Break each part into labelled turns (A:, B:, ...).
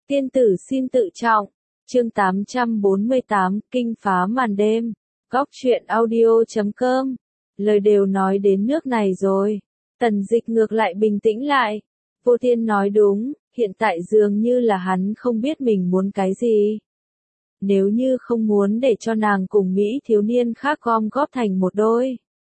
A: Tiên tử xin tự trọng. Chương 848, kinh phá màn đêm. Góc truyện audio.com. Lời đều nói đến nước này rồi. Tần Dịch ngược lại bình tĩnh lại. Vô Thiên nói đúng, hiện tại dường như là hắn không biết mình muốn cái gì. Nếu như không muốn để cho nàng cùng Mỹ thiếu niên khác gom góp thành một đôi.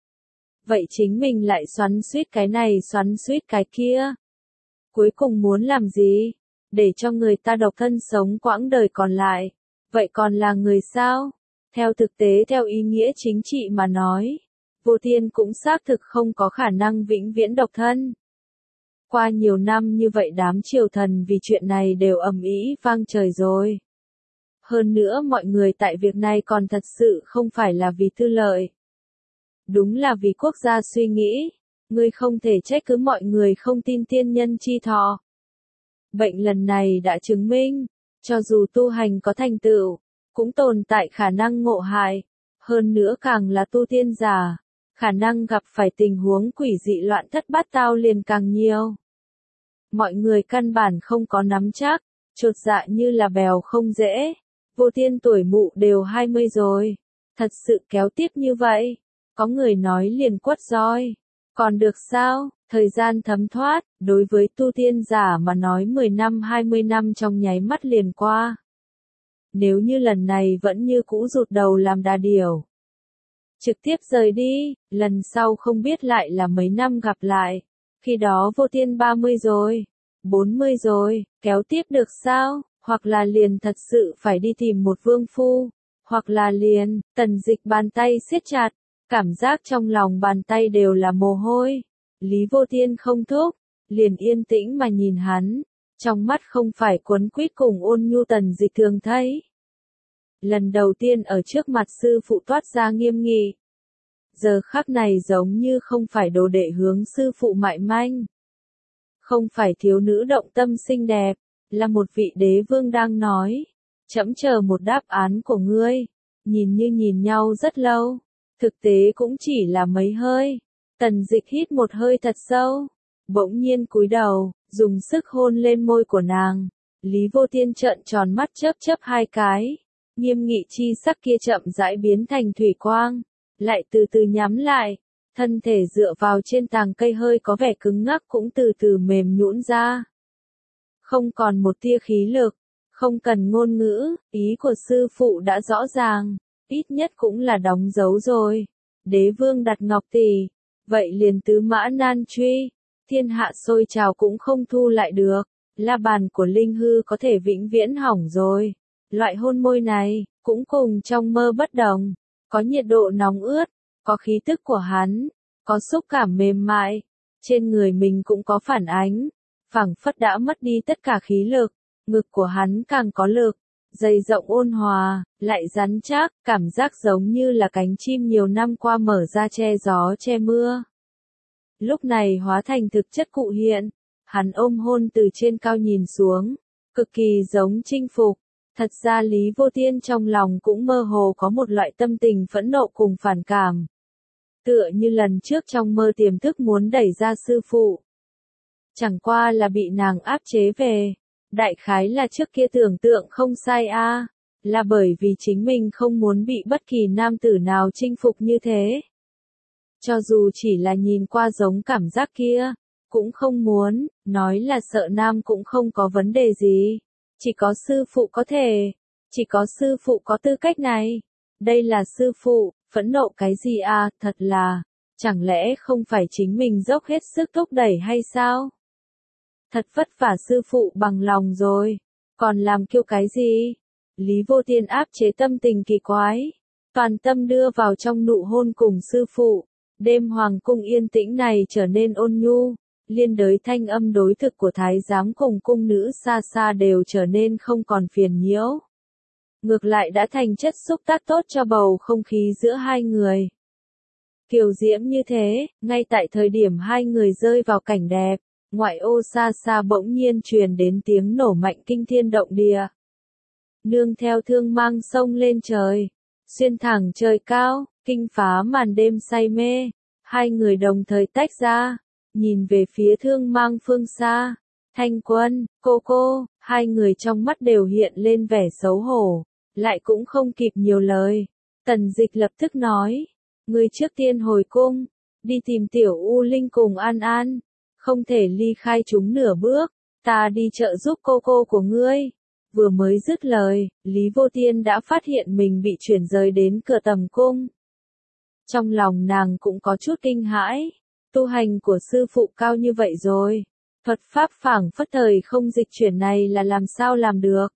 A: Vậy chính mình lại xoắn xuýt cái này xoắn xuýt cái kia. Cuối cùng muốn làm gì? Để cho người ta độc thân sống quãng đời còn lại. Vậy còn là người sao? Theo thực tế theo ý nghĩa chính trị mà nói, Vô Thiên cũng xác thực không có khả năng vĩnh viễn độc thân. Qua nhiều năm như vậy đám triều thần vì chuyện này đều ầm ĩ vang trời rồi. Hơn nữa mọi người tại việc này còn thật sự không phải là vì tư lợi. Đúng là vì quốc gia suy nghĩ, ngươi không thể trách cứ mọi người không tin tiên nhân chi thọ. Bệnh lần này đã chứng minh, cho dù tu hành có thành tựu, cũng tồn tại khả năng ngộ hại, hơn nữa càng là tu tiên giả, khả năng gặp phải tình huống quỷ dị loạn thất bát tao liền càng nhiều. Mọi người căn bản không có nắm chắc, chột dạ như là bèo không dễ. Vô Thiên tuổi mụ đều 20 rồi, thật sự kéo tiếp như vậy, có người nói liền quất roi, còn được sao, thời gian thấm thoát, đối với tu tiên giả mà nói 10 năm 20 năm trong nháy mắt liền qua. Nếu như lần này vẫn như cũ rụt đầu làm đà điểu, trực tiếp rời đi, lần sau không biết lại là mấy năm gặp lại, khi đó Vô Thiên 30 rồi, 40 rồi, kéo tiếp được sao? Hoặc là liền thật sự phải đi tìm một vương phu, hoặc là liền, Tần Dịch bàn tay siết chặt, cảm giác trong lòng bàn tay đều là mồ hôi. Lý Vô Thiên không thúc, liền yên tĩnh mà nhìn hắn, trong mắt không phải quấn quýt cùng ôn nhu Tần Dịch thường thấy. Lần đầu tiên ở trước mặt sư phụ toát ra nghiêm nghị. Giờ khắc này giống như không phải đồ đệ hướng sư phụ mại manh. Không phải thiếu nữ động tâm xinh đẹp. Là một vị đế vương đang nói, trẫm chờ một đáp án của ngươi, nhìn như nhìn nhau rất lâu, thực tế cũng chỉ là mấy hơi. Tần Dịch hít một hơi thật sâu, bỗng nhiên cúi đầu, dùng sức hôn lên môi của nàng. Lý Vô Thiên trợn tròn mắt chớp chớp hai cái, nghiêm nghị chi sắc kia chậm rãi biến thành thủy quang, lại từ từ nhắm lại, thân thể dựa vào trên tàng cây hơi có vẻ cứng ngắc cũng từ từ mềm nhũn ra. Không còn một tia khí lực, không cần ngôn ngữ, ý của sư phụ đã rõ ràng, ít nhất cũng là đóng dấu rồi. Đế vương đặt ngọc tỷ, vậy liền tứ mã nan truy, thiên hạ sôi trào cũng không thu lại được, la bàn của linh hư có thể vĩnh viễn hỏng rồi. Loại hôn môi này, cũng cùng trong mơ bất đồng, có nhiệt độ nóng ướt, có khí tức của hắn, có xúc cảm mềm mại, trên người mình cũng có phản ánh. Phảng phất đã mất đi tất cả khí lực, ngực của hắn càng có lực, dày rộng ôn hòa, lại rắn chắc, cảm giác giống như là cánh chim nhiều năm qua mở ra che gió che mưa. Lúc này hóa thành thực chất cụ hiện, hắn ôm hôn từ trên cao nhìn xuống, cực kỳ giống chinh phục. Thật ra Lý Vô Thiên trong lòng cũng mơ hồ có một loại tâm tình phẫn nộ cùng phản cảm. Tựa như lần trước trong mơ tiềm thức muốn đẩy ra sư phụ. Chẳng qua là bị nàng áp chế về, đại khái là trước kia tưởng tượng không sai a, là bởi vì chính mình không muốn bị bất kỳ nam tử nào chinh phục như thế. Cho dù chỉ là nhìn qua giống cảm giác kia, cũng không muốn, nói là sợ nam cũng không có vấn đề gì, chỉ có sư phụ có thể, chỉ có sư phụ có tư cách này. Đây là sư phụ, phẫn nộ cái gì a, thật là, chẳng lẽ không phải chính mình dốc hết sức thúc đẩy hay sao? Thật vất vả sư phụ bằng lòng rồi, còn làm kêu cái gì? Lý Vô Thiên áp chế tâm tình kỳ quái, toàn tâm đưa vào trong nụ hôn cùng sư phụ. Đêm hoàng cung yên tĩnh này trở nên ôn nhu, liên đới thanh âm đối thực của thái giám cùng cung nữ xa xa đều trở nên không còn phiền nhiễu. Ngược lại đã thành chất xúc tác tốt cho bầu không khí giữa hai người. Kiều diễm như thế, ngay tại thời điểm hai người rơi vào cảnh đẹp. Ngoại ô xa xa bỗng nhiên truyền đến tiếng nổ mạnh kinh thiên động địa. Nương theo thương mang sông lên trời, xuyên thẳng trời cao, kinh phá màn đêm say mê. Hai người đồng thời tách ra, nhìn về phía thương mang phương xa. Thanh Quân, cô, Hai người trong mắt đều hiện lên vẻ xấu hổ, lại cũng không kịp nhiều lời. Tần Dịch lập tức nói, ngươi trước tiên hồi cung, đi tìm Tiểu U Linh cùng An An, không thể ly khai chúng nửa bước, ta đi trợ giúp cô của ngươi. Vừa mới dứt lời, Lý Vô Tiên đã phát hiện mình bị chuyển rời đến cửa tầm cung. Trong lòng nàng cũng có chút kinh hãi, tu hành của sư phụ cao như vậy rồi, thuật pháp phảng phất thời không dịch chuyển này là làm sao làm được.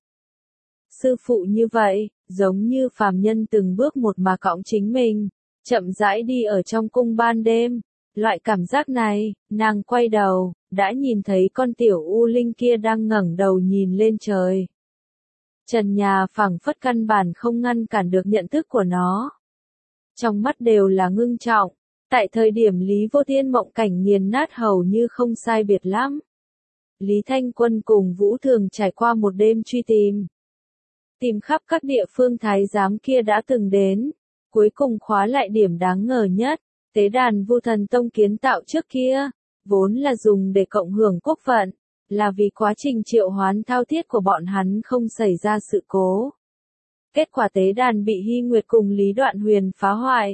A: Sư phụ như vậy, giống như phàm nhân từng bước một mà cõng chính mình, chậm rãi đi ở trong cung ban đêm. Loại cảm giác này, nàng quay đầu, đã nhìn thấy con Tiểu U Linh kia đang ngẩng đầu nhìn lên trời. Trần nhà phảng phất căn bản không ngăn cản được nhận thức của nó. Trong mắt đều là ngưng trọng, tại thời điểm Lý Vô Tiên mộng cảnh nghiền nát hầu như không sai biệt lắm. Lý Thanh Quân cùng Vũ Thường trải qua một đêm truy tìm. Tìm khắp các địa phương thái giám kia đã từng đến, cuối cùng khóa lại điểm đáng ngờ nhất, tế đàn Vu Thần Tông kiến tạo trước kia, vốn là dùng để cộng hưởng quốc vận, là vì quá trình triệu hoán thao thiết của bọn hắn không xảy ra sự cố. Kết quả tế đàn bị Hy Nguyệt cùng Lý Đoạn Huyền phá hoại,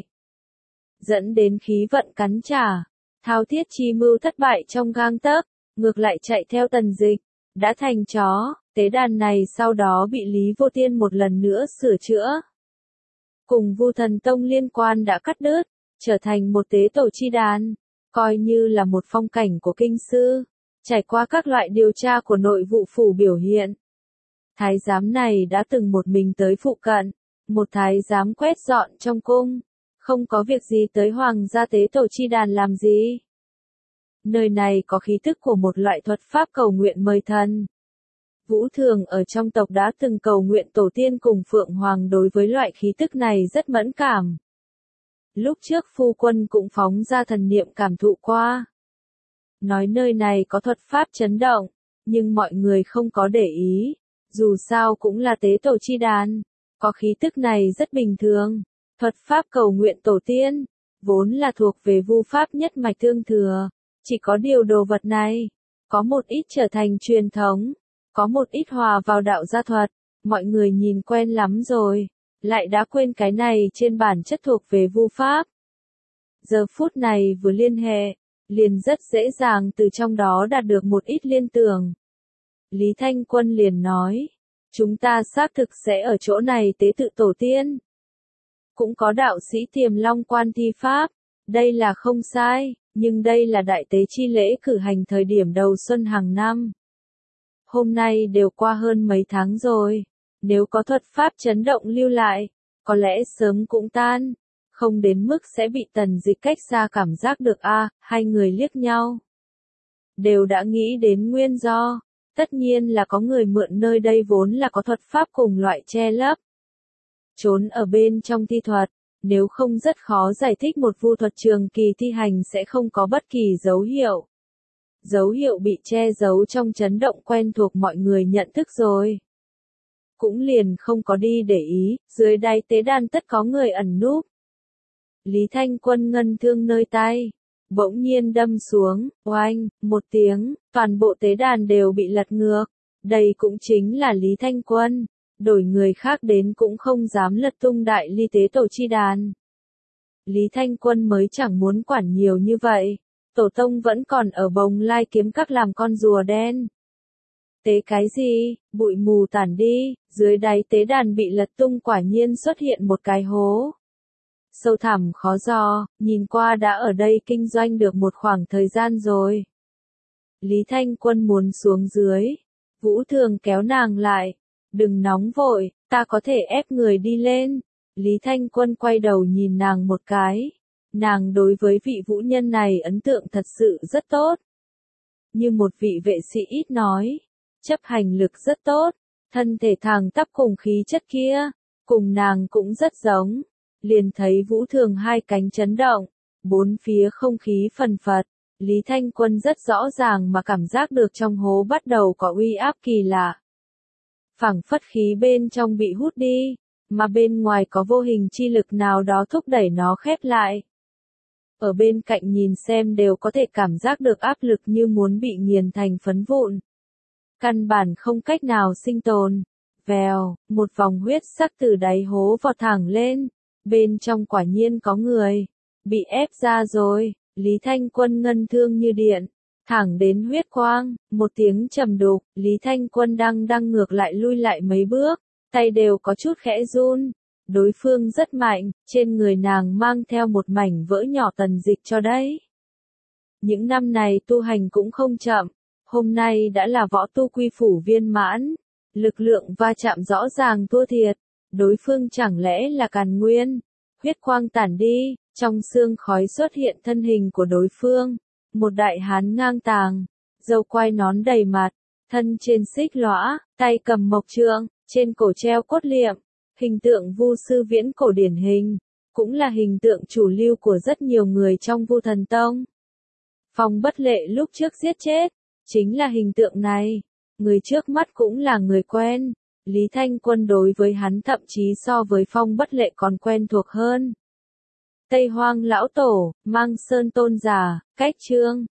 A: dẫn đến khí vận cắn trả, thao thiết chi mưu thất bại trong gang tấc, ngược lại chạy theo Tần Dịch, đã thành chó. Tế đàn này sau đó bị Lý Vô Tiên một lần nữa sửa chữa. Cùng Vu Thần Tông liên quan đã cắt đứt, trở thành một tế tổ chi đàn, coi như là một phong cảnh của kinh sư, trải qua các loại điều tra của nội vụ phủ biểu hiện. Thái giám này đã từng một mình tới phụ cận, một thái giám quét dọn trong cung, không có việc gì tới hoàng gia tế tổ chi đàn làm gì. Nơi này có khí tức của một loại thuật pháp cầu nguyện mời thần. Vũ Thường ở trong tộc đã từng cầu nguyện tổ tiên cùng Phượng Hoàng đối với loại khí tức này rất mẫn cảm. Lúc trước phu quân cũng phóng ra thần niệm cảm thụ qua. Nói nơi này có thuật pháp chấn động, nhưng mọi người không có để ý, dù sao cũng là tế tổ chi đàn, có khí tức này rất bình thường. Thuật pháp cầu nguyện tổ tiên, vốn là thuộc về vu pháp nhất mạch tương thừa, chỉ có điều đồ vật này, có một ít trở thành truyền thống. Có một ít hòa vào đạo gia thuật, mọi người nhìn quen lắm rồi, lại đã quên cái này trên bản chất thuộc về vu pháp. Giờ phút này vừa liên hệ, liền rất dễ dàng từ trong đó đạt được một ít liên tưởng. Lý Thanh Quân liền nói, chúng ta xác thực sẽ ở chỗ này tế tự tổ tiên. Cũng có đạo sĩ Tiềm Long Quan thi pháp, đây là không sai, nhưng đây là đại tế chi lễ cử hành thời điểm đầu xuân hàng năm. Hôm nay đều qua hơn mấy tháng rồi, nếu có thuật pháp chấn động lưu lại, có lẽ sớm cũng tan, không đến mức sẽ bị Tần Dịch cách xa cảm giác được hai người liếc nhau. Đều đã nghĩ đến nguyên do, tất nhiên là có người mượn nơi đây vốn là có thuật pháp cùng loại che lấp. Trốn ở bên trong thi thuật, nếu không rất khó giải thích một vu thuật trường kỳ thi hành sẽ không có bất kỳ dấu hiệu. Dấu hiệu bị che giấu trong chấn động quen thuộc mọi người nhận thức rồi. Cũng liền không có đi để ý, dưới đáy tế đàn tất có người ẩn núp. Lý Thanh Quân ngân thương nơi tay, bỗng nhiên đâm xuống, oanh, một tiếng, toàn bộ tế đàn đều bị lật ngược. Đây cũng chính là Lý Thanh Quân, đổi người khác đến cũng không dám lật tung đại ly tế tổ chi đàn. Lý Thanh Quân mới chẳng muốn quản nhiều như vậy. Tổ tông vẫn còn ở Bồng Lai kiếm các làm con rùa đen. Tế cái gì, bụi mù tản đi, dưới đáy tế đàn bị lật tung quả nhiên xuất hiện một cái hố. Sâu thẳm khó dò, nhìn qua đã ở đây kinh doanh được một khoảng thời gian rồi. Lý Thanh Quân muốn xuống dưới. Vũ Thường kéo nàng lại. Đừng nóng vội, ta có thể ép người đi lên. Lý Thanh Quân quay đầu nhìn nàng một cái. Nàng đối với vị vũ nhân này ấn tượng thật sự rất tốt. Như một vị vệ sĩ ít nói, chấp hành lực rất tốt, thân thể thẳng tắp cùng khí chất kia, cùng nàng cũng rất giống. Liền thấy Vũ Thường hai cánh chấn động, bốn phía không khí phần phật, Lý Thanh Quân rất rõ ràng mà cảm giác được trong hố bắt đầu có uy áp kỳ lạ. Phảng phất khí bên trong bị hút đi, mà bên ngoài có vô hình chi lực nào đó thúc đẩy nó khép lại. Ở bên cạnh nhìn xem đều có thể cảm giác được áp lực như muốn bị nghiền thành phấn vụn. căn bản không cách nào sinh tồn. Vèo, một vòng huyết sắc từ đáy hố vọt thẳng lên, bên trong quả nhiên có người, bị ép ra rồi, Lý Thanh Quân ngân thương như điện, thẳng đến huyết quang, một tiếng trầm đục, Lý Thanh Quân đang ngược lại lui lại mấy bước, tay đều có chút khẽ run. Đối phương rất mạnh, trên người nàng mang theo một mảnh vỡ nhỏ Tần Dịch cho đấy. Những năm này tu hành cũng không chậm, hôm nay đã là võ tu quy phủ viên mãn, lực lượng va chạm rõ ràng thua thiệt, đối phương chẳng lẽ là Càn Nguyên. Huyết quang tản đi, trong sương khói xuất hiện thân hình của đối phương, một đại hán ngang tàng, râu quai nón đầy mặt, thân trên xích lõa, tay cầm mộc trượng, trên cổ treo cốt liệm, hình tượng vu sư viễn cổ điển hình, cũng là hình tượng chủ lưu của rất nhiều người trong Vu Thần Tông. Phong Bất Lệ lúc trước giết chết, chính là hình tượng này, người trước mắt cũng là người quen, Lý Thanh Quân đối với hắn thậm chí so với Phong Bất Lệ còn quen thuộc hơn. Tây Hoang Lão Tổ, Mang Sơn Tôn Giả, Cách Chương